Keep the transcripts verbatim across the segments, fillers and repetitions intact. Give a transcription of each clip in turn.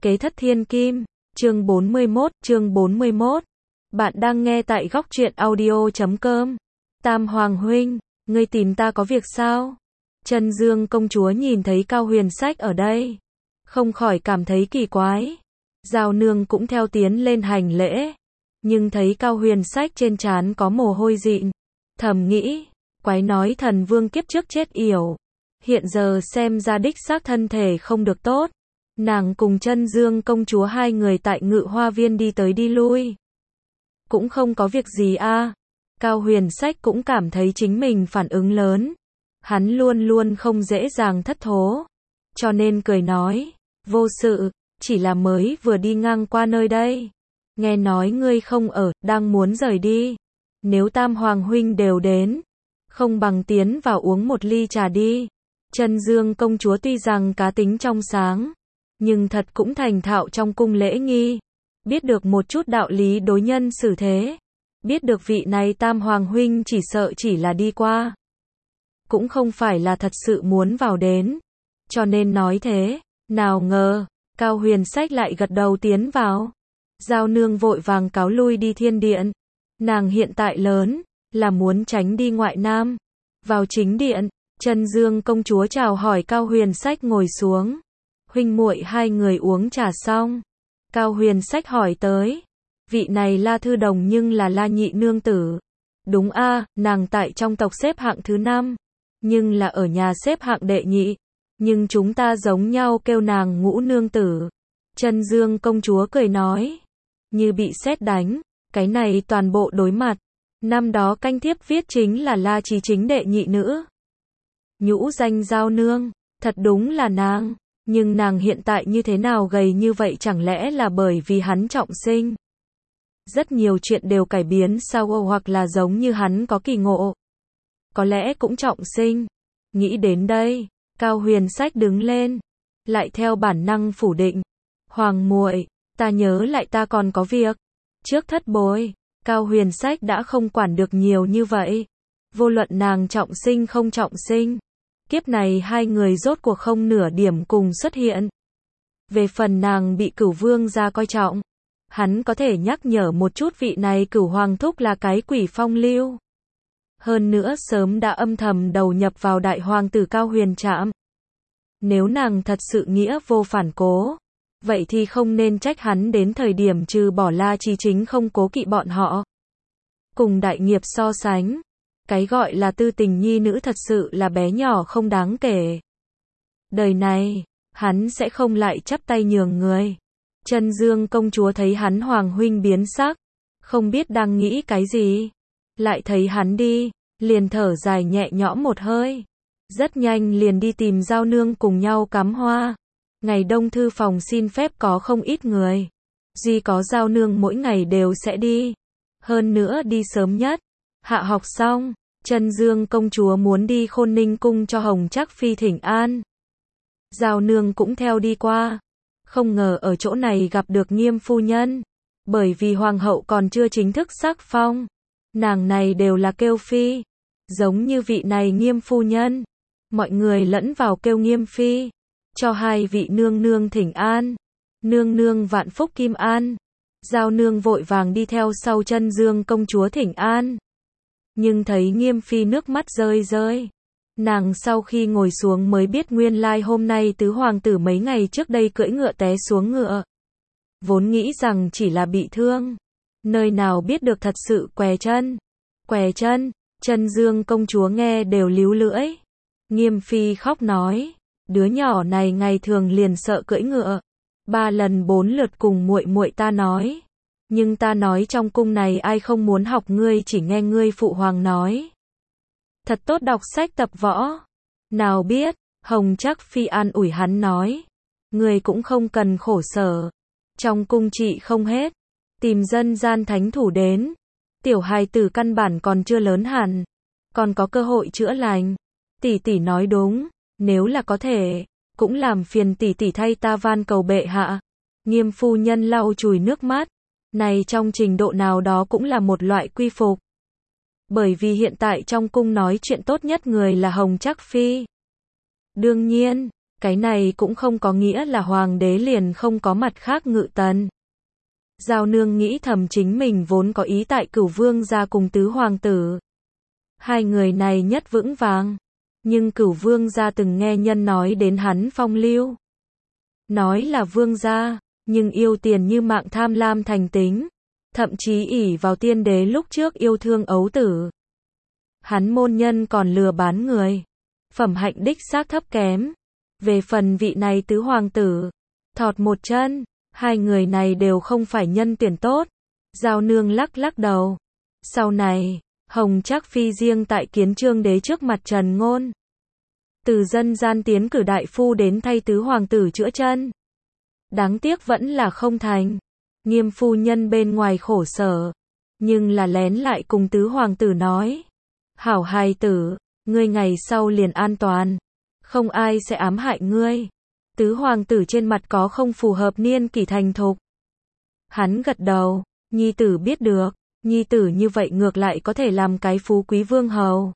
Kế thất thiên kim, chương bốn mươi mốt, chương bốn mươi mốt. Bạn đang nghe tại góc truyện audio chấm com. Tam Hoàng huynh, ngươi tìm ta có việc sao? Chân Dương công chúa nhìn thấy Cao Huyền Sách ở đây, không khỏi cảm thấy kỳ quái. Giao nương cũng theo tiến lên hành lễ, nhưng thấy Cao Huyền Sách trên trán có mồ hôi dịn, thầm nghĩ, quái nói thần vương kiếp trước chết yểu, hiện giờ xem ra đích xác thân thể không được tốt. Nàng cùng Chân Dương công chúa hai người tại Ngự Hoa Viên đi tới đi lui, cũng không có việc gì a. À. Cao Huyền Sách cũng cảm thấy chính mình phản ứng lớn, hắn luôn luôn không dễ dàng thất thố, cho nên cười nói, vô sự, chỉ là mới vừa đi ngang qua nơi đây, nghe nói ngươi không ở, đang muốn rời đi, nếu Tam Hoàng huynh đều đến, không bằng tiến vào uống một ly trà đi. Chân Dương công chúa tuy rằng cá tính trong sáng, nhưng thật cũng thành thạo trong cung lễ nghi, biết được một chút đạo lý đối nhân xử thế, biết được vị này Tam Hoàng huynh chỉ sợ chỉ là đi qua, cũng không phải là thật sự muốn vào đến, cho nên nói thế. Nào ngờ, Cao Huyền Sách lại gật đầu tiến vào. Giao nương vội vàng cáo lui đi thiên điện, nàng hiện tại lớn, là muốn tránh đi ngoại nam. Vào chính điện, Chân Dương công chúa chào hỏi Cao Huyền Sách ngồi xuống. Huynh muội hai người uống trà xong, Cao Huyền Sách hỏi tới, vị này La Thư Đồng nhưng là La nhị nương tử. Đúng a, à, nàng tại trong tộc xếp hạng thứ năm, nhưng là ở nhà xếp hạng đệ nhị, nhưng chúng ta giống nhau kêu nàng Ngũ nương tử. Chân Dương công chúa cười nói, như bị sét đánh, cái này toàn bộ đối mặt. Năm đó canh thiếp viết chính là La Chí Chính đệ nhị nữ. Nhũ danh Giao nương, thật đúng là nàng. Nhưng nàng hiện tại như thế nào gầy như vậy, chẳng lẽ là bởi vì hắn trọng sinh? Rất nhiều chuyện đều cải biến sao, hoặc là giống như hắn có kỳ ngộ. Có lẽ cũng trọng sinh. Nghĩ đến đây, Cao Huyền Sách đứng lên, lại theo bản năng phủ định. Hoàng muội, ta nhớ lại ta còn có việc. Trước thất bối, Cao Huyền Sách đã không quản được nhiều như vậy. Vô luận nàng trọng sinh không trọng sinh, kiếp này hai người rốt cuộc không nửa điểm cùng xuất hiện. Về phần nàng bị Cửu Vương gia coi trọng, hắn có thể nhắc nhở một chút vị này Cửu Hoàng thúc là cái quỷ phong lưu. Hơn nữa sớm đã âm thầm đầu nhập vào đại hoàng tử Cao Huyền Trạm. Nếu nàng thật sự nghĩa vô phản cố, vậy thì không nên trách hắn đến thời điểm trừ bỏ La Chí Chính không cố kỵ bọn họ. Cùng đại nghiệp so sánh, cái gọi là tư tình nhi nữ thật sự là bé nhỏ không đáng kể. Đời này, hắn sẽ không lại chắp tay nhường người. Chân Dương công chúa thấy hắn Hoàng huynh biến sắc, không biết đang nghĩ cái gì. Lại thấy hắn đi, liền thở dài nhẹ nhõm một hơi. Rất nhanh liền đi tìm Giao nương cùng nhau cắm hoa. Ngày đông thư phòng xin phép có không ít người. Duy có Giao nương mỗi ngày đều sẽ đi. Hơn nữa đi sớm nhất. Hạ học xong, Chân Dương công chúa muốn đi Khôn Ninh cung cho Hồng Trác phi thỉnh an. Giao nương cũng theo đi qua. Không ngờ ở chỗ này gặp được Nghiêm phu nhân. Bởi vì hoàng hậu còn chưa chính thức sắc phong, nàng này đều là kêu phi. Giống như vị này Nghiêm phu nhân, mọi người lẫn vào kêu Nghiêm phi. Cho hai vị nương nương thỉnh an. Nương nương vạn phúc kim an. Giao nương vội vàng đi theo sau Chân Dương công chúa thỉnh an. Nhưng thấy Nghiêm phi nước mắt rơi rơi. Nàng sau khi ngồi xuống mới biết nguyên lai hôm nay tứ hoàng tử mấy ngày trước đây cưỡi ngựa té xuống ngựa. Vốn nghĩ rằng chỉ là bị thương, nơi nào biết được thật sự què chân. Què chân, Chân Dương công chúa nghe đều líu lưỡi. Nghiêm phi khóc nói, đứa nhỏ này ngày thường liền sợ cưỡi ngựa, ba lần bốn lượt cùng muội muội ta nói. Nhưng ta nói trong cung này ai không muốn học ngươi, chỉ nghe ngươi phụ hoàng nói. Thật tốt đọc sách tập võ. Nào biết, Hồng Trác phi an ủi hắn nói, ngươi cũng không cần khổ sở. Trong cung trị không hết, tìm dân gian thánh thủ đến. Tiểu hài tử căn bản còn chưa lớn hẳn, còn có cơ hội chữa lành. Tỷ tỷ nói đúng, nếu là có thể, cũng làm phiền tỷ tỷ thay ta van cầu bệ hạ. Nghiêm phu nhân lau chùi nước mắt. Này trong trình độ nào đó cũng là một loại quy phục. Bởi vì hiện tại trong cung nói chuyện tốt nhất người là Hồng Trác phi. Đương nhiên, Cái này cũng không có nghĩa là hoàng đế liền không có mặt khác ngự tần. Giao nương nghĩ thầm chính mình vốn có ý tại Cửu Vương gia cùng tứ hoàng tử. Hai người này nhất vững vàng. Nhưng Cửu Vương gia từng nghe nhân nói đến hắn phong lưu. Nói là vương gia, nhưng yêu tiền như mạng tham lam thành tính. Thậm chí ỷ vào tiên đế lúc trước yêu thương ấu tử. Hắn môn nhân còn lừa bán người. Phẩm hạnh đích xác thấp kém. Về phần vị này tứ hoàng tử, thọt một chân, hai người này đều không phải nhân tuyển tốt. Giao nương lắc lắc đầu. Sau này, Hồng Trác Phi riêng tại kiến Trương đế trước mặt trần ngôn. Từ dân gian tiến cử đại phu đến thay tứ hoàng tử chữa chân. Đáng tiếc vẫn là không thành. Nghiêm phu nhân bên ngoài khổ sở, nhưng là lén lại cùng tứ hoàng tử nói. Hảo hài tử, ngươi ngày sau liền an toàn. Không ai sẽ ám hại ngươi. Tứ hoàng tử trên mặt có không phù hợp niên kỷ thành thục. Hắn gật đầu, nhi tử biết được, nhi tử như vậy ngược lại có thể làm cái phú quý vương hầu.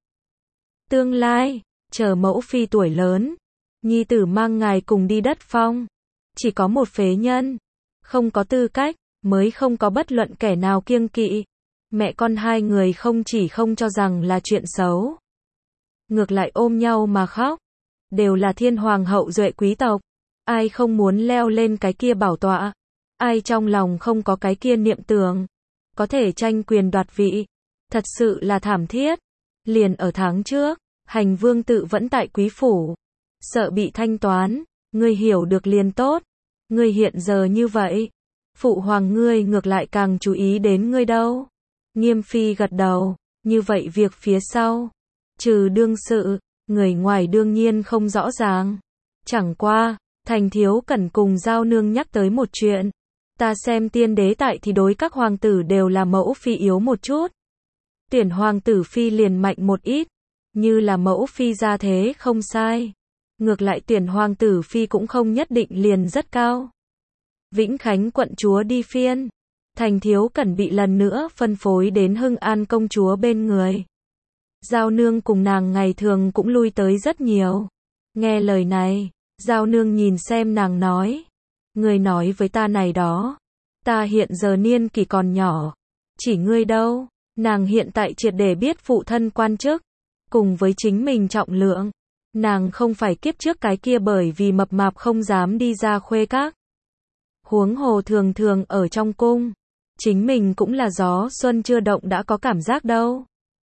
Tương lai, chờ mẫu phi tuổi lớn, nhi tử mang ngài cùng đi đất phong. Chỉ có một phế nhân, không có tư cách, mới không có bất luận kẻ nào kiêng kỵ. Mẹ con hai người không chỉ không cho rằng là chuyện xấu, ngược lại ôm nhau mà khóc. Đều là thiên hoàng hậu duệ quý tộc. Ai không muốn leo lên cái kia bảo tọa. Ai trong lòng không có cái kia niệm tưởng. Có thể tranh quyền đoạt vị. Thật sự là thảm thiết. Liền ở tháng trước, hành vương tự vẫn tại quý phủ. Sợ bị thanh toán. Ngươi hiểu được liền tốt. Ngươi hiện giờ như vậy. Phụ hoàng ngươi ngược lại càng chú ý đến ngươi đâu. Nghiêm phi gật đầu. Như vậy việc phía sau. Trừ đương sự. Người ngoài đương nhiên không rõ ràng. Chẳng qua, Thành Thiếu Cẩn cùng Giao nương nhắc tới một chuyện. Ta xem tiên đế tại thì đối các hoàng tử đều là mẫu phi yếu một chút. Tuyển hoàng tử phi liền mạnh một ít. Như là mẫu phi gia thế không sai. Ngược lại tuyển hoàng tử phi cũng không nhất định liền rất cao. Vĩnh Khánh quận chúa đi phiên. Thành Thiếu Cẩn bị lần nữa phân phối đến Hưng An công chúa bên người. Giao nương cùng nàng ngày thường cũng lui tới rất nhiều. Nghe lời này, Giao nương nhìn xem nàng nói. Ngươi nói với ta này đó. Ta hiện giờ niên kỷ còn nhỏ. Chỉ ngươi đâu. Nàng hiện tại triệt để biết phụ thân quan chức. Cùng với chính mình trọng lượng. Nàng không phải kiếp trước cái kia bởi vì mập mạp không dám đi ra khuê các. Huống hồ thường thường ở trong cung. Chính mình cũng là gió xuân chưa động đã có cảm giác đâu.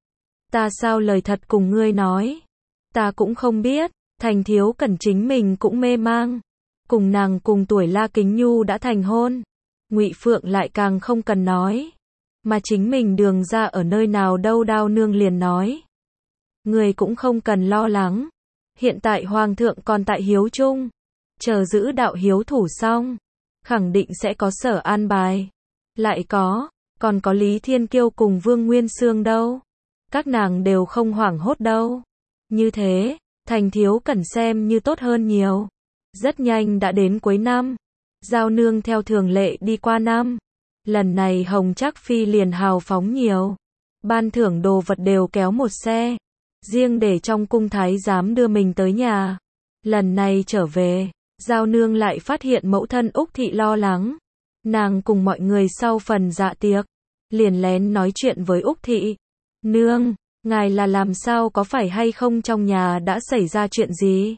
Ta sao lời thật cùng ngươi nói. Ta cũng không biết. Thành Thiếu Cẩn chính mình cũng mê mang. Cùng nàng cùng tuổi La Kính Nhu đã thành hôn. Ngụy Phượng lại càng không cần nói. Mà chính mình đường ra ở nơi nào đâu Đao nương liền nói. Người cũng không cần lo lắng. Hiện tại Hoàng thượng còn tại hiếu trung. Chờ giữ đạo hiếu thủ xong. Khẳng định sẽ có sở an bài. Lại có. Còn có Lý Thiên Kiêu cùng Vương Nguyên Xương đâu. Các nàng đều không hoảng hốt đâu. Như thế, Thành Thiếu Cẩn xem như tốt hơn nhiều. Rất nhanh đã đến cuối năm. Giao nương theo thường lệ đi qua năm. Lần này Hồng Trác Phi liền hào phóng nhiều. Ban thưởng đồ vật đều kéo một xe. Riêng để trong cung thái giám đưa mình tới nhà. Lần này trở về, Giao nương lại phát hiện mẫu thân Úc Thị lo lắng. Nàng cùng mọi người sau phần dạ tiệc. Liền lén nói chuyện với Úc Thị. Nương, ngài là làm sao có phải hay không trong nhà đã xảy ra chuyện gì?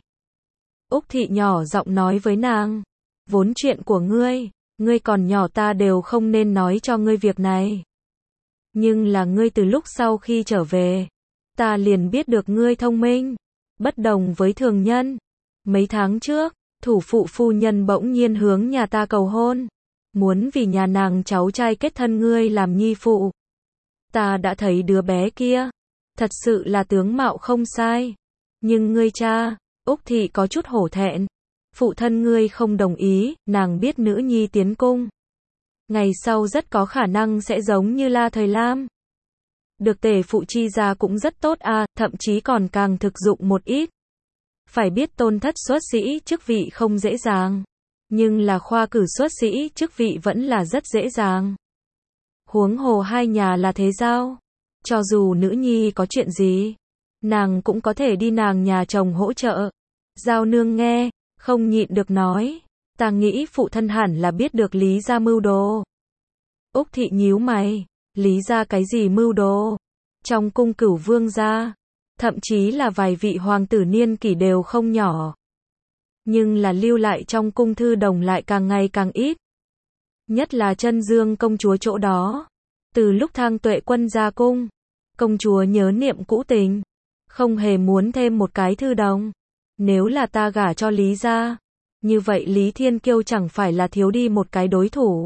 Úc Thị nhỏ giọng nói với nàng. Vốn chuyện của ngươi, ngươi còn nhỏ ta đều không nên nói cho ngươi việc này. Nhưng là ngươi từ lúc sau khi trở về, ta liền biết được ngươi thông minh, bất đồng với thường nhân. Mấy tháng trước, thủ phụ phu nhân bỗng nhiên hướng nhà ta cầu hôn, muốn vì nhà nàng cháu trai kết thân ngươi làm nhi phụ. Ta đã thấy đứa bé kia, thật sự là tướng mạo không sai. Nhưng ngươi cha, Úc Thị có chút hổ thẹn. Phụ thân ngươi không đồng ý, nàng biết nữ nhi tiến cung. Ngày sau rất có khả năng sẽ giống như La Thời Lam. Được tể phụ chi ra cũng rất tốt à, thậm chí còn càng thực dụng một ít. Phải biết tôn thất xuất sĩ chức vị không dễ dàng. Nhưng là khoa cử xuất sĩ chức vị vẫn là rất dễ dàng. Huống hồ hai nhà là thế giao. Cho dù nữ nhi có chuyện gì, nàng cũng có thể đi nàng nhà chồng hỗ trợ. Giao nương nghe, không nhịn được nói, ta nghĩ phụ thân hẳn là biết được Lý gia mưu đồ. Úc thị nhíu mày, Lý gia cái gì mưu đồ? Trong cung Cửu Vương gia, thậm chí là vài vị hoàng tử niên kỷ đều không nhỏ. Nhưng là lưu lại trong cung thư đồng lại càng ngày càng ít. Nhất là Chân Dương công chúa chỗ đó. Từ lúc Thang Tuệ Quân ra cung, công chúa nhớ niệm cũ tình, không hề muốn thêm một cái thư đồng. Nếu là ta gả cho Lý gia, như vậy Lý Thiên Kiêu chẳng phải là thiếu đi một cái đối thủ.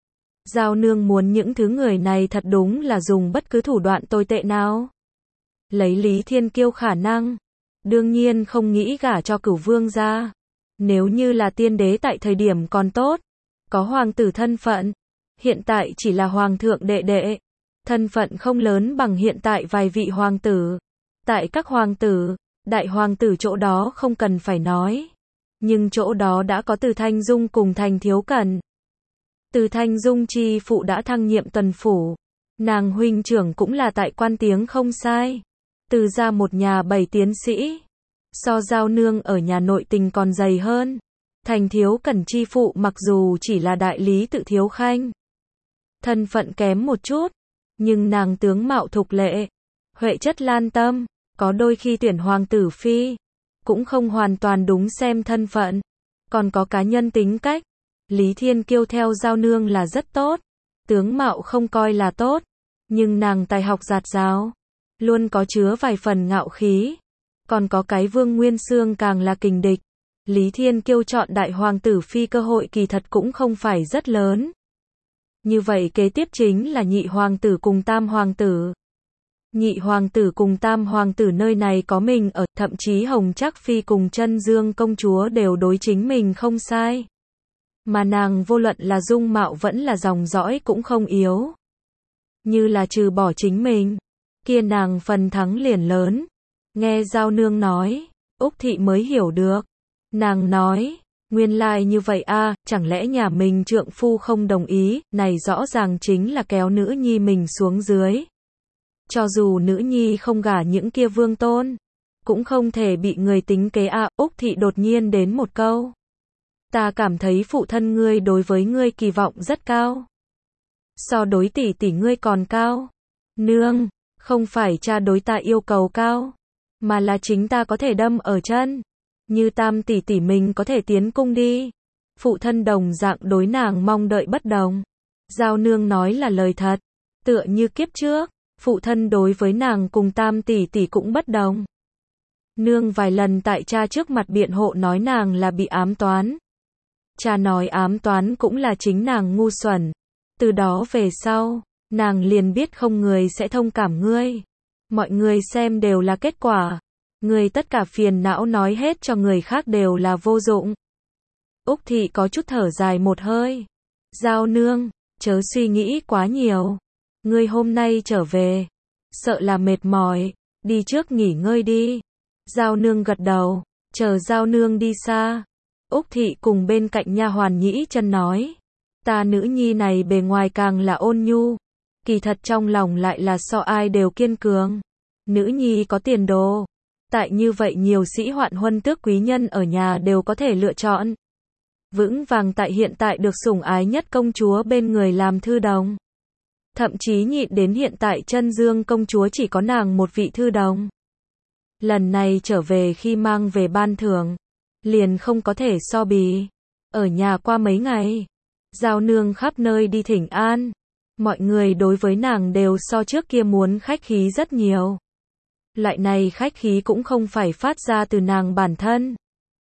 Giao nương muốn những thứ người này thật đúng là dùng bất cứ thủ đoạn tồi tệ nào. Lấy Lý Thiên Kiêu khả năng, đương nhiên không nghĩ gả cho Cửu Vương gia. Nếu như là tiên đế tại thời điểm còn tốt, có hoàng tử thân phận, hiện tại chỉ là hoàng thượng đệ đệ, thân phận không lớn bằng hiện tại vài vị hoàng tử. Tại các hoàng tử, đại hoàng tử chỗ đó không cần phải nói, nhưng chỗ đó đã có Từ Thanh Dung cùng Thành Thiếu Cẩn. Từ Thanh Dung chi phụ đã thăng nhiệm tuần phủ, nàng huynh trưởng cũng là tại quan tiếng không sai. Từ ra một nhà bảy tiến sĩ, so Giao nương ở nhà nội tình còn dày hơn. Thành Thiếu Cẩn chi phụ mặc dù chỉ là đại lý tự thiếu khanh, thân phận kém một chút, nhưng nàng tướng mạo thục lệ, huệ chất lan tâm, có đôi khi tuyển hoàng tử phi, cũng không hoàn toàn đúng xem thân phận, còn có cá nhân tính cách. Lý Thiên Kiêu theo Giao nương là rất tốt, tướng mạo không coi là tốt, nhưng nàng tài học dạt dào, luôn có chứa vài phần ngạo khí, còn có cái Vương Nguyên Xương càng là kình địch. Lý Thiên Kiêu chọn đại hoàng tử phi cơ hội kỳ thật cũng không phải rất lớn. Như vậy kế tiếp chính là nhị hoàng tử cùng tam hoàng tử. Nhị hoàng tử cùng tam hoàng tử nơi này có mình ở, thậm chí Hồng Trác Phi cùng Chân Dương công chúa đều đối chính mình không sai. Mà nàng vô luận là dung mạo vẫn là dòng dõi cũng không yếu. Như là trừ bỏ chính mình, kia nàng phần thắng liền lớn. Nghe Giao nương nói, Úc thị mới hiểu được. Nàng nói, nguyên lai như vậy a, chẳng lẽ nhà mình trượng phu không đồng ý, này rõ ràng chính là kéo nữ nhi mình xuống dưới. Cho dù nữ nhi không gả những kia vương tôn, cũng không thể bị người tính kế a. Úc thị đột nhiên đến một câu. Ta cảm thấy phụ thân ngươi đối với ngươi kỳ vọng rất cao. So đối tỷ tỷ ngươi còn cao. Nương, không phải cha đối ta yêu cầu cao, mà là chính ta có thể đâm ở chân. Như tam tỷ tỷ mình có thể tiến cung đi. Phụ thân đồng dạng đối nàng mong đợi bất đồng. Giao nương nói là lời thật. Tựa như kiếp trước, phụ thân đối với nàng cùng tam tỷ tỷ cũng bất đồng. Nương vài lần tại cha trước mặt biện hộ nói nàng là bị ám toán. Cha nói ám toán cũng là chính nàng ngu xuẩn. Từ đó về sau, nàng liền biết không người sẽ thông cảm ngươi. Mọi người xem đều là kết quả. Người tất cả phiền não nói hết cho người khác đều là vô dụng. Úc thị có chút thở dài một hơi. Giao nương, chớ suy nghĩ quá nhiều. Ngươi hôm nay trở về, sợ là mệt mỏi, đi trước nghỉ ngơi đi. Giao nương gật đầu, chờ Giao nương đi xa. Úc thị cùng bên cạnh nha hoàn Nhĩ Chân nói, ta nữ nhi này bề ngoài càng là ôn nhu, kỳ thật trong lòng lại là so ai đều kiên cường. Nữ nhi có tiền đồ, tại như vậy nhiều sĩ hoạn huân tước quý nhân ở nhà đều có thể lựa chọn. Vững vàng tại hiện tại được sủng ái nhất công chúa bên người làm thư đồng. Thậm chí nhịn đến hiện tại Chân Dương công chúa chỉ có nàng một vị thư đồng. Lần này trở về khi mang về ban thưởng, liền không có thể so bì. Ở nhà qua mấy ngày, Giao nương khắp nơi đi thỉnh an. Mọi người đối với nàng đều so trước kia muốn khách khí rất nhiều. Loại này khách khí cũng không phải phát ra từ nàng bản thân,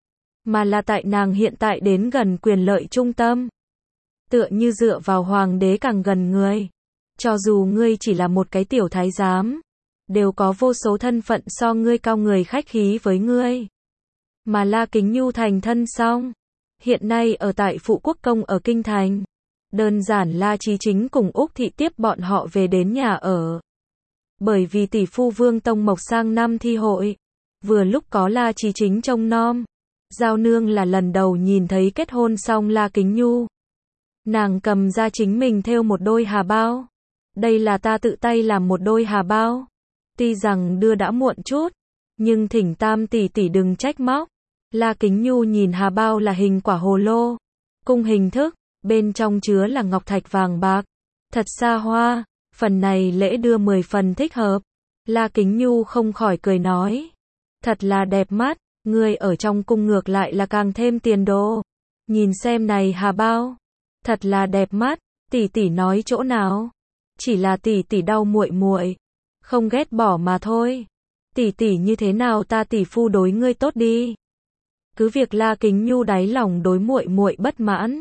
mà là tại nàng hiện tại đến gần quyền lợi trung tâm. Tựa như dựa vào hoàng đế càng gần người. Cho dù ngươi chỉ là một cái tiểu thái giám, đều có vô số thân phận so ngươi cao người khách khí với ngươi. Mà La Kính Nhu thành thân xong, hiện nay ở tại Phụ Quốc Công ở Kinh Thành. Đơn giản La Chí Chính cùng Úc thị tiếp bọn họ về đến nhà ở. Bởi vì tỷ phu Vương Tông Mộc sang năm thi hội, vừa lúc có La Chí Chính trông nom. Giao nương là lần đầu nhìn thấy kết hôn xong La Kính Nhu. Nàng cầm ra chính mình thêu một đôi hà bao. Đây là ta tự tay làm một đôi hà bao. Tuy rằng đưa đã muộn chút, nhưng thỉnh tam tỷ tỷ đừng trách móc. La Kính Nhu nhìn hà bao là hình quả hồ lô, cung hình thức, bên trong chứa là ngọc thạch vàng bạc, thật xa hoa, phần này lễ đưa mười phần thích hợp. La Kính Nhu không khỏi cười nói, thật là đẹp mắt, ngươi ở trong cung ngược lại là càng thêm tiền đồ. Nhìn xem này hà bao, thật là đẹp mắt, tỷ tỷ nói chỗ nào? Chỉ là tỷ tỷ đau muội muội, không ghét bỏ mà thôi. Tỷ tỷ như thế nào ta tỷ phu đối ngươi tốt đi. Cứ việc La Kính Nhu đáy lòng đối muội muội bất mãn,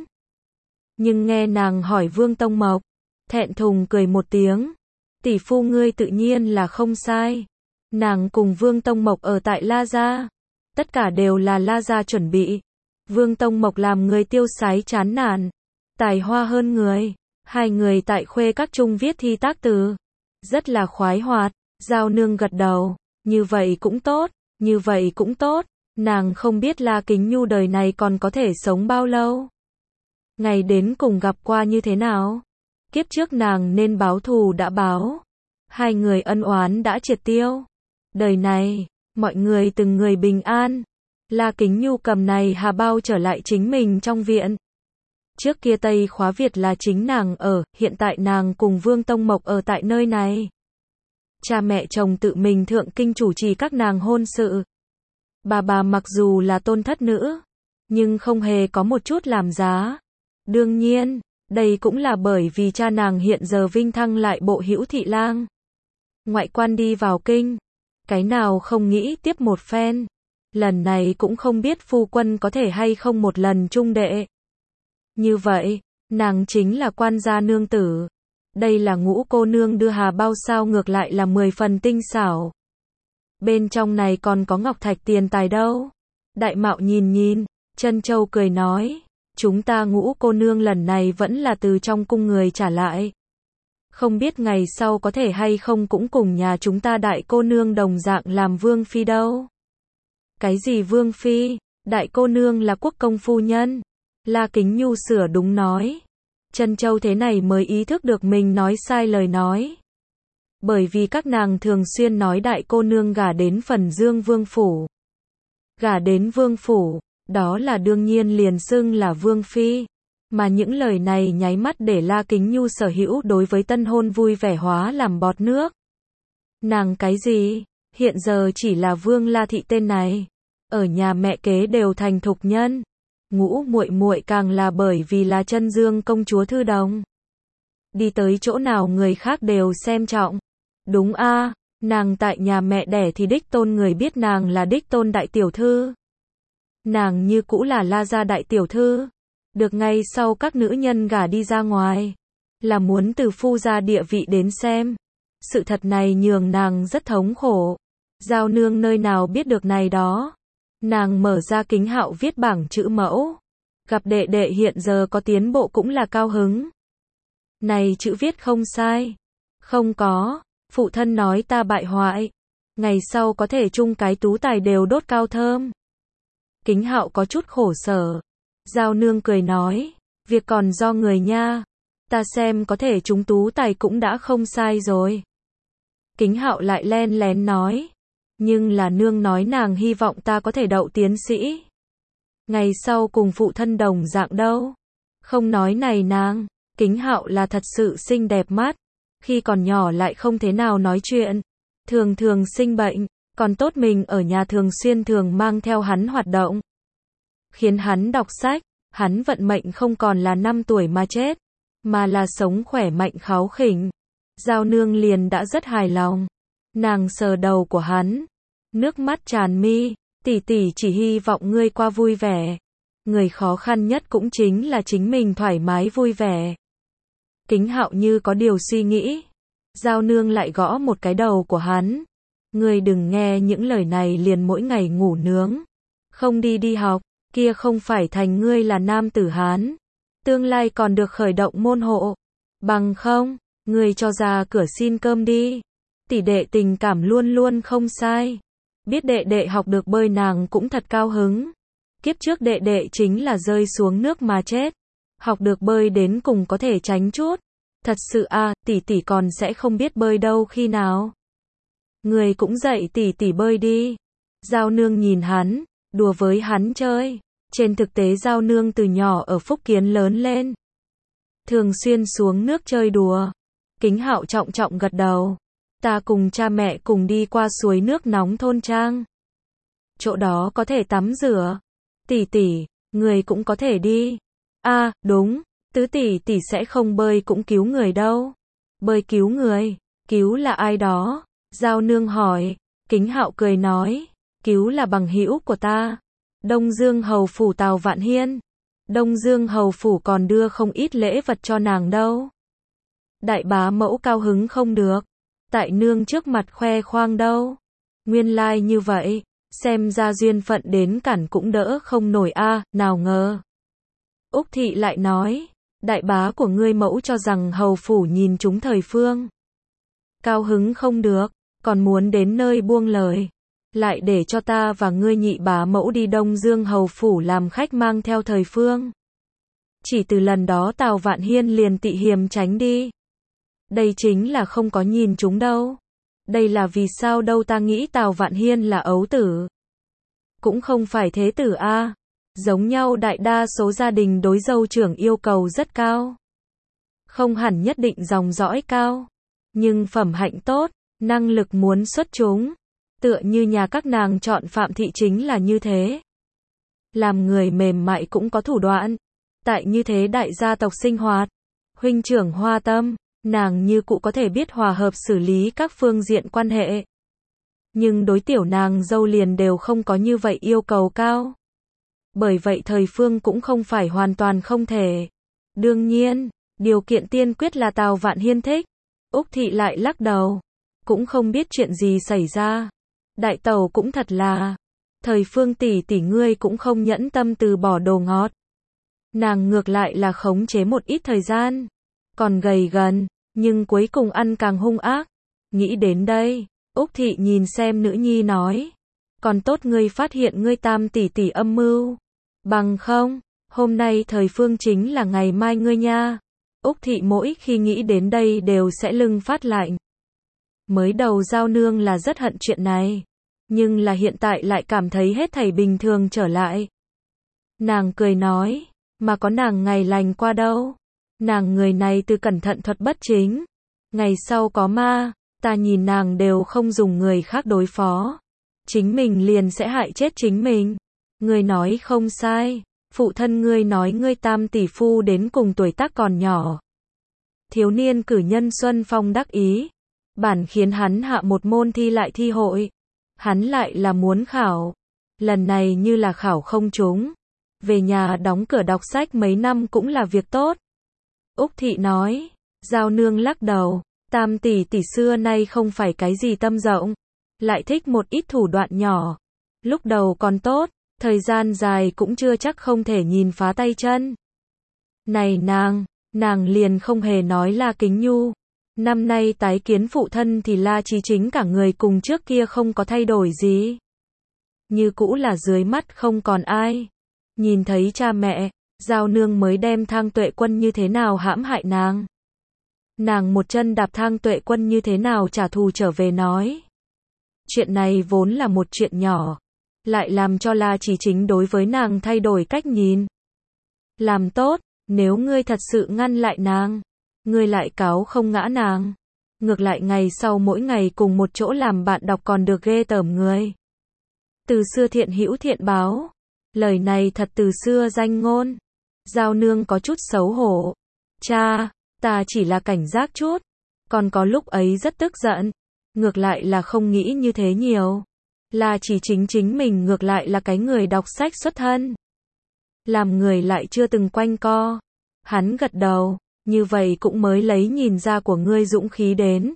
nhưng nghe nàng hỏi Vương Tông Mộc, thẹn thùng cười một tiếng, tỷ phu ngươi tự nhiên là không sai. Nàng cùng Vương Tông Mộc ở tại La gia, tất cả đều là La gia chuẩn bị. Vương Tông Mộc làm người tiêu sái chán nản, tài hoa hơn người, hai người tại Khuê Các chung viết thi tác từ, rất là khoái hoạt. Giao Nương gật đầu, như vậy cũng tốt, như vậy cũng tốt. Nàng không biết La Kính Nhu đời này còn có thể sống bao lâu. Ngày đến cùng gặp qua như thế nào? Kiếp trước nàng nên báo thù đã báo, hai người ân oán đã triệt tiêu. Đời này, mọi người từng người bình an. La Kính Nhu cầm này hà bao trở lại chính mình trong viện. Trước kia Tây Khóa Việt là chính nàng ở, hiện tại nàng cùng Vương Tông Mộc ở tại nơi này. Cha mẹ chồng tự mình thượng kinh chủ trì các nàng hôn sự. Bà bà mặc dù là tôn thất nữ, nhưng không hề có một chút làm giá. Đương nhiên, đây cũng là bởi vì cha nàng hiện giờ vinh thăng lại bộ hữu thị lang. Ngoại quan đi vào kinh, cái nào không nghĩ tiếp một phen. Lần này cũng không biết phu quân có thể hay không một lần chung đệ. Như vậy, nàng chính là quan gia nương tử. Đây là Ngũ cô nương đưa hà bao sao ngược lại là mười phần tinh xảo. Bên trong này còn có ngọc thạch tiền tài đâu. Đại Mạo nhìn nhìn, Trân Châu cười nói, chúng ta Ngũ cô nương lần này vẫn là từ trong cung người trả lại. Không biết ngày sau có thể hay không cũng cùng nhà chúng ta đại cô nương đồng dạng làm vương phi đâu. Cái gì vương phi? Đại cô nương là quốc công phu nhân. La Kính Nhu sửa đúng nói. Trân Châu thế này mới ý thức được mình nói sai lời nói. Bởi vì các nàng thường xuyên nói đại cô nương gả đến Phần Dương vương phủ. Gả đến vương phủ, đó là đương nhiên liền xưng là vương phi. Mà những lời này nháy mắt để La Kính Nhu sở hữu đối với tân hôn vui vẻ hóa làm bọt nước. Nàng cái gì? Hiện giờ chỉ là Vương La thị tên này. Ở nhà mẹ kế đều thành thục nhân. Ngũ muội muội càng là bởi vì là Chân Dương công chúa thư đồng. Đi tới chỗ nào người khác đều xem trọng. Đúng a, à, nàng tại nhà mẹ đẻ thì đích tôn người biết nàng là đích tôn đại tiểu thư. Nàng như cũ là La gia đại tiểu thư. Được ngay sau các nữ nhân gả đi ra ngoài. Là muốn từ phu gia địa vị đến xem. Sự thật này nhường nàng rất thống khổ. Giao Nương nơi nào biết được này đó. Nàng mở ra kính hạo viết bảng chữ mẫu. Gặp đệ đệ hiện giờ có tiến bộ cũng là cao hứng. Này chữ viết không sai. Không có. Phụ thân nói ta bại hoại. Ngày sau có thể chung cái tú tài đều đốt cao thơm. Kính hạo có chút khổ sở. Giao Nương cười nói. Việc còn do người nha. Ta xem có thể chúng tú tài cũng đã không sai rồi. Kính hạo lại len lén nói. Nhưng là nương nói nàng hy vọng ta có thể đậu tiến sĩ. Ngày sau cùng phụ thân đồng dạng đâu. Không nói này nàng. Kính hạo là thật sự xinh đẹp mắt. Khi còn nhỏ lại không thế nào nói chuyện. Thường thường sinh bệnh. Còn tốt mình ở nhà thường xuyên thường mang theo hắn hoạt động. Khiến hắn đọc sách. Hắn vận mệnh không còn là năm tuổi mà chết. Mà là sống khỏe mạnh kháu khỉnh. Giao Nương liền đã rất hài lòng. Nàng sờ đầu của hắn. Nước mắt tràn mi. Tỷ tỷ chỉ hy vọng ngươi qua vui vẻ. Người khó khăn nhất cũng chính là chính mình thoải mái vui vẻ. Kính hạo như có điều suy nghĩ. Giao Nương lại gõ một cái đầu của hắn. Ngươi đừng nghe những lời này liền mỗi ngày ngủ nướng. Không đi đi học. Kia không phải thành ngươi là nam tử Hán. Tương lai còn được khởi động môn hộ. Bằng không, ngươi cho ra cửa xin cơm đi. Tỷ đệ tình cảm luôn luôn không sai. Biết đệ đệ học được bơi nàng cũng thật cao hứng. Kiếp trước đệ đệ chính là rơi xuống nước mà chết. Học được bơi đến cùng có thể tránh chút. Thật sự à, tỷ tỷ còn sẽ không biết bơi đâu khi nào. Người cũng dạy tỷ tỷ bơi đi. Giao Nương nhìn hắn, đùa với hắn chơi. Trên thực tế Giao Nương từ nhỏ ở Phúc Kiến lớn lên, thường xuyên xuống nước chơi đùa. Kính Hạo trọng trọng gật đầu. Ta cùng cha mẹ cùng đi qua suối nước nóng thôn trang. Chỗ đó có thể tắm rửa. Tỷ tỷ, người cũng có thể đi. A, à, đúng, tứ tỷ tỷ sẽ không bơi cũng cứu người đâu. Bơi cứu người, cứu là ai đó? Giao Nương hỏi. Kính Hạo cười nói, cứu là bằng hữu của ta. Đông Dương hầu phủ Tào Vạn Hiên. Đông Dương hầu phủ còn đưa không ít lễ vật cho nàng đâu. Đại bá mẫu cao hứng không được. Tại nương trước mặt khoe khoang đâu. Nguyên lai like như vậy, xem ra duyên phận đến cản cũng đỡ không nổi a, à, nào ngờ. Úc Thị lại nói, đại bá của ngươi mẫu cho rằng hầu phủ nhìn chúng thời phương. Cao hứng không được, còn muốn đến nơi buông lời. Lại để cho ta và ngươi nhị bá mẫu đi Đông Dương hầu phủ làm khách mang theo thời phương. Chỉ từ lần đó Tào Vạn Hiên liền tị hiềm tránh đi. Đây chính là không có nhìn chúng đâu. Đây là vì sao đâu, ta nghĩ Tào Vạn Hiên là ấu tử. Cũng không phải thế tử a. À. Giống nhau đại đa số gia đình đối dâu trưởng yêu cầu rất cao. Không hẳn nhất định dòng dõi cao. Nhưng phẩm hạnh tốt, năng lực muốn xuất chúng. Tựa như nhà các nàng chọn Phạm Thị chính là như thế. Làm người mềm mại cũng có thủ đoạn. Tại như thế đại gia tộc sinh hoạt, huynh trưởng Hoa Tâm, nàng như cụ có thể biết hòa hợp xử lý các phương diện quan hệ. Nhưng đối tiểu nàng dâu liền đều không có như vậy yêu cầu cao. Bởi vậy thời phương cũng không phải hoàn toàn không thể. Đương nhiên, điều kiện tiên quyết là Tào Vạn Hiên thích. Úc Thị lại lắc đầu. Cũng không biết chuyện gì xảy ra. Đại tẩu cũng thật là. Thời phương tỷ tỷ ngươi cũng không nhẫn tâm từ bỏ đồ ngọt. Nàng ngược lại là khống chế một ít thời gian. Còn gầy gần, nhưng cuối cùng ăn càng hung ác. Nghĩ đến đây, Úc Thị nhìn xem nữ nhi nói. Còn tốt ngươi phát hiện ngươi tam tỷ tỷ âm mưu. Bằng không, hôm nay thời phương chính là ngày mai ngươi nha. Úc Thị mỗi khi nghĩ đến đây đều sẽ lưng phát lạnh. Mới đầu Giao Nương là rất hận chuyện này. Nhưng là hiện tại lại cảm thấy hết thảy bình thường trở lại. Nàng cười nói, mà có nàng ngày lành qua đâu. Nàng người này từ cẩn thận thuật bất chính. Ngày sau có ma, ta nhìn nàng đều không dùng người khác đối phó. Chính mình liền sẽ hại chết chính mình. Ngươi nói không sai, phụ thân ngươi nói ngươi tam tỷ phu đến cùng tuổi tác còn nhỏ. Thiếu niên cử nhân Xuân Phong đắc ý. Bản khiến hắn hạ một môn thi lại thi hội. Hắn lại là muốn khảo. Lần này như là khảo không trúng. Về nhà đóng cửa đọc sách mấy năm cũng là việc tốt. Úc Thị nói. Giao Nương lắc đầu. Tam tỷ tỷ xưa nay không phải cái gì tâm rộng. Lại thích một ít thủ đoạn nhỏ. Lúc đầu còn tốt. Thời gian dài cũng chưa chắc không thể nhìn phá tay chân. Này nàng. Nàng liền không hề nói La Kính Nhu. Năm nay tái kiến phụ thân thì La Chí Chính cả người cùng trước kia không có thay đổi gì. Như cũ là dưới mắt không còn ai. Nhìn thấy cha mẹ, Giao Nương mới đem Thang Tuệ Quân như thế nào hãm hại nàng. Nàng một chân đạp Thang Tuệ Quân như thế nào trả thù trở về nói. Chuyện này vốn là một chuyện nhỏ. Lại làm cho La Chí Chính đối với nàng thay đổi cách nhìn. Làm tốt, nếu ngươi thật sự ngăn lại nàng. Ngươi lại cáo không ngã nàng. Ngược lại ngày sau mỗi ngày cùng một chỗ làm bạn đọc còn được ghê tởm người. Từ xưa thiện hữu thiện báo. Lời này thật từ xưa danh ngôn. Giao Nương có chút xấu hổ. Cha, ta chỉ là cảnh giác chút. Còn có lúc ấy rất tức giận. Ngược lại là không nghĩ như thế nhiều. Là chỉ chính chính mình ngược lại là cái người đọc sách xuất thân. Làm người lại chưa từng quanh co. Hắn gật đầu. Như vậy cũng mới lấy nhìn ra của ngươi dũng khí đến.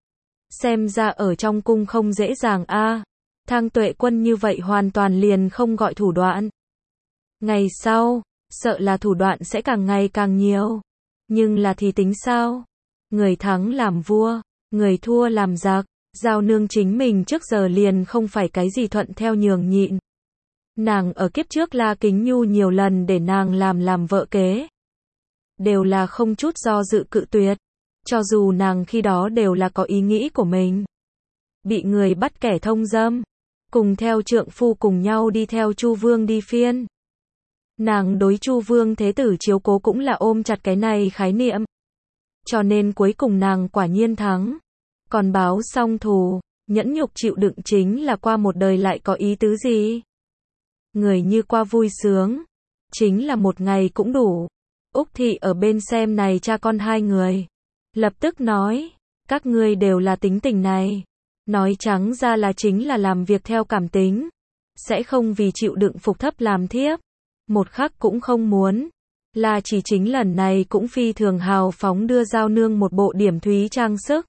Xem ra ở trong cung không dễ dàng a. À, Thang Tuệ Quân như vậy hoàn toàn liền không gọi thủ đoạn. Ngày sau, sợ là thủ đoạn sẽ càng ngày càng nhiều. Nhưng là thì tính sao? Người thắng làm vua, người thua làm giặc. Giao Nương chính mình trước giờ liền không phải cái gì thuận theo nhường nhịn. Nàng ở kiếp trước La Kính Nhu nhiều lần để nàng làm làm vợ kế. Đều là không chút do dự cự tuyệt. Cho dù nàng khi đó đều là có ý nghĩ của mình. Bị người bắt kẻ thông dâm. cùng theo trượng phu cùng nhau đi theo Chu Vương đi phiên. Nàng đối Chu Vương thế tử chiếu cố cũng là ôm chặt cái này khái niệm. Cho nên cuối cùng nàng quả nhiên thắng. Còn báo xong thù, nhẫn nhục chịu đựng chính là qua một đời lại có ý tứ gì? Người như qua vui sướng, chính là một ngày cũng đủ. Úc Thị ở bên xem này cha con hai người. Lập tức nói, các ngươi đều là tính tình này. Nói trắng ra là chính là làm việc theo cảm tính. Sẽ không vì chịu đựng phục thấp làm thiếp. Một khắc cũng không muốn. Là chỉ chính lần này cũng phi thường hào phóng đưa Giao Nương một bộ điểm thúy trang sức.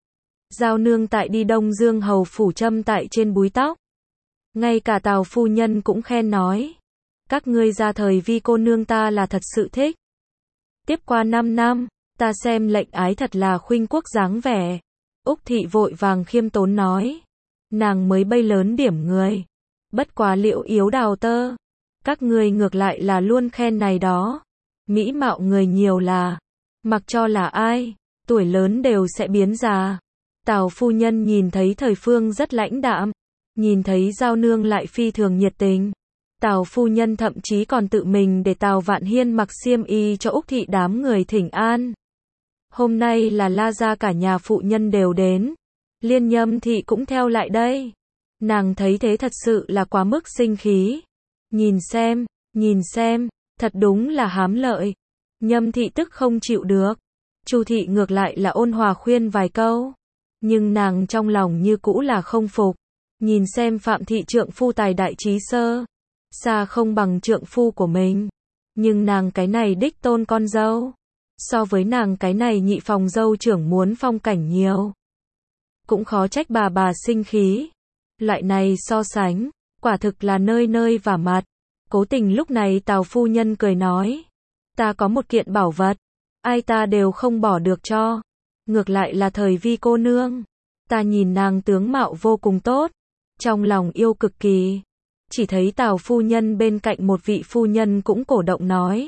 Giao Nương tại đi Đông Dương hầu phủ châm tại trên búi tóc. Ngay cả Tào phu nhân cũng khen nói. Các ngươi ra thời vi cô nương ta là thật sự thích. Tiếp qua năm năm, ta xem lệnh ái thật là khuynh quốc dáng vẻ. Úc Thị vội vàng khiêm tốn nói. Nàng mới bay lớn điểm người. Bất quá liệu yếu đào tơ. Các ngươi ngược lại là luôn khen này đó. Mỹ mạo người nhiều là. Mặc cho là ai, tuổi lớn đều sẽ biến già. Tào phu nhân nhìn thấy thời phương rất lãnh đạm. Nhìn thấy Giao Nương lại phi thường nhiệt tình. Tào phu nhân thậm chí còn tự mình để Tào Vạn Hiên mặc xiêm y cho Úc Thị đám người thỉnh an. Hôm nay là La gia cả nhà phụ nhân đều đến. Liên Nhâm Thị cũng theo lại đây. Nàng thấy thế thật sự là quá mức sinh khí. Nhìn xem, nhìn xem, thật đúng là hám lợi. Nhâm Thị tức không chịu được. Chu Thị ngược lại là ôn hòa khuyên vài câu. Nhưng nàng trong lòng như cũ là không phục. Nhìn xem Phạm Thị trượng phu tài đại trí sơ. Xa không bằng trượng phu của mình. Nhưng nàng cái này đích tôn con dâu. So với nàng cái này nhị phòng dâu trưởng muốn phong cảnh nhiều. Cũng khó trách bà bà sinh khí. Loại này so sánh, quả thực là nơi nơi vả mặt. Cố tình lúc này Tào phu nhân cười nói. Ta có một kiện bảo vật. Ai ta đều không bỏ được cho. Ngược lại là thời vi cô nương. Ta nhìn nàng tướng mạo vô cùng tốt. Trong lòng yêu cực kỳ. Chỉ thấy Tào phu nhân bên cạnh một vị phu nhân cũng cổ động nói.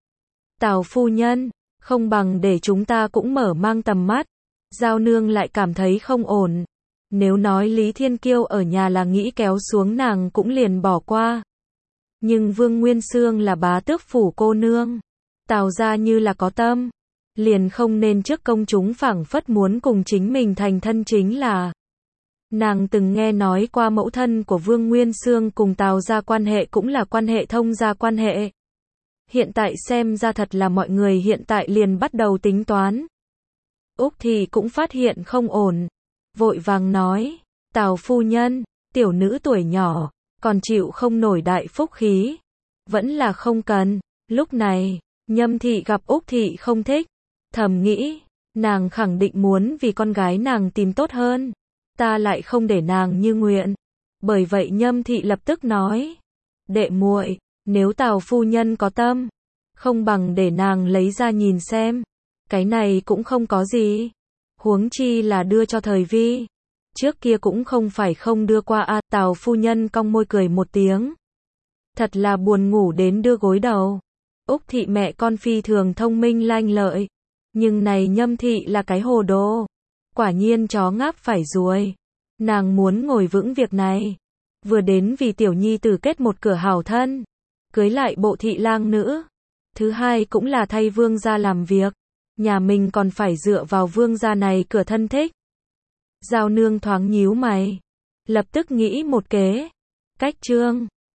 Tào phu nhân, không bằng để chúng ta cũng mở mang tầm mắt. Giao Nương lại cảm thấy không ổn. Nếu nói Lý Thiên Kiêu ở nhà là nghĩ kéo xuống nàng cũng liền bỏ qua. Nhưng Vương Nguyên Xương là bá tước phủ cô nương. Tào ra như là có tâm. Liền không nên trước công chúng phảng phất muốn cùng chính mình thành thân chính là. Nàng từng nghe nói qua mẫu thân của Vương Nguyên Xương cùng Tào gia quan hệ cũng là quan hệ thông gia quan hệ. Hiện tại xem ra thật là mọi người hiện tại liền bắt đầu tính toán. Úc thì cũng phát hiện không ổn. Vội vàng nói, Tào phu nhân, tiểu nữ tuổi nhỏ, còn chịu không nổi đại phúc khí. Vẫn là không cần. Lúc này, Nhâm Thị gặp Úc Thị không thích. Thầm nghĩ, nàng khẳng định muốn vì con gái nàng tìm tốt hơn. Ta lại không để nàng như nguyện. Bởi vậy Nhâm Thị lập tức nói, đệ muội, nếu Tào phu nhân có tâm, không bằng để nàng lấy ra nhìn xem. Cái này cũng không có gì. Huống chi là đưa cho thời vi. Trước kia cũng không phải không đưa qua a. À, Tào phu nhân cong môi cười một tiếng. Thật là buồn ngủ đến đưa gối đầu. Úc Thị mẹ con phi thường thông minh lanh lợi. Nhưng này Nhâm Thị là cái hồ đồ. Quả nhiên chó ngáp phải ruồi. Nàng muốn ngồi vững việc này. Vừa đến vì tiểu nhi tử kết một cửa hảo thân. Cưới lại bộ thị lang nữ. Thứ hai cũng là thay vương gia làm việc. Nhà mình còn phải dựa vào vương gia này cửa thân thích. Giao Nương thoáng nhíu mày. Lập tức nghĩ một kế. Cách trương.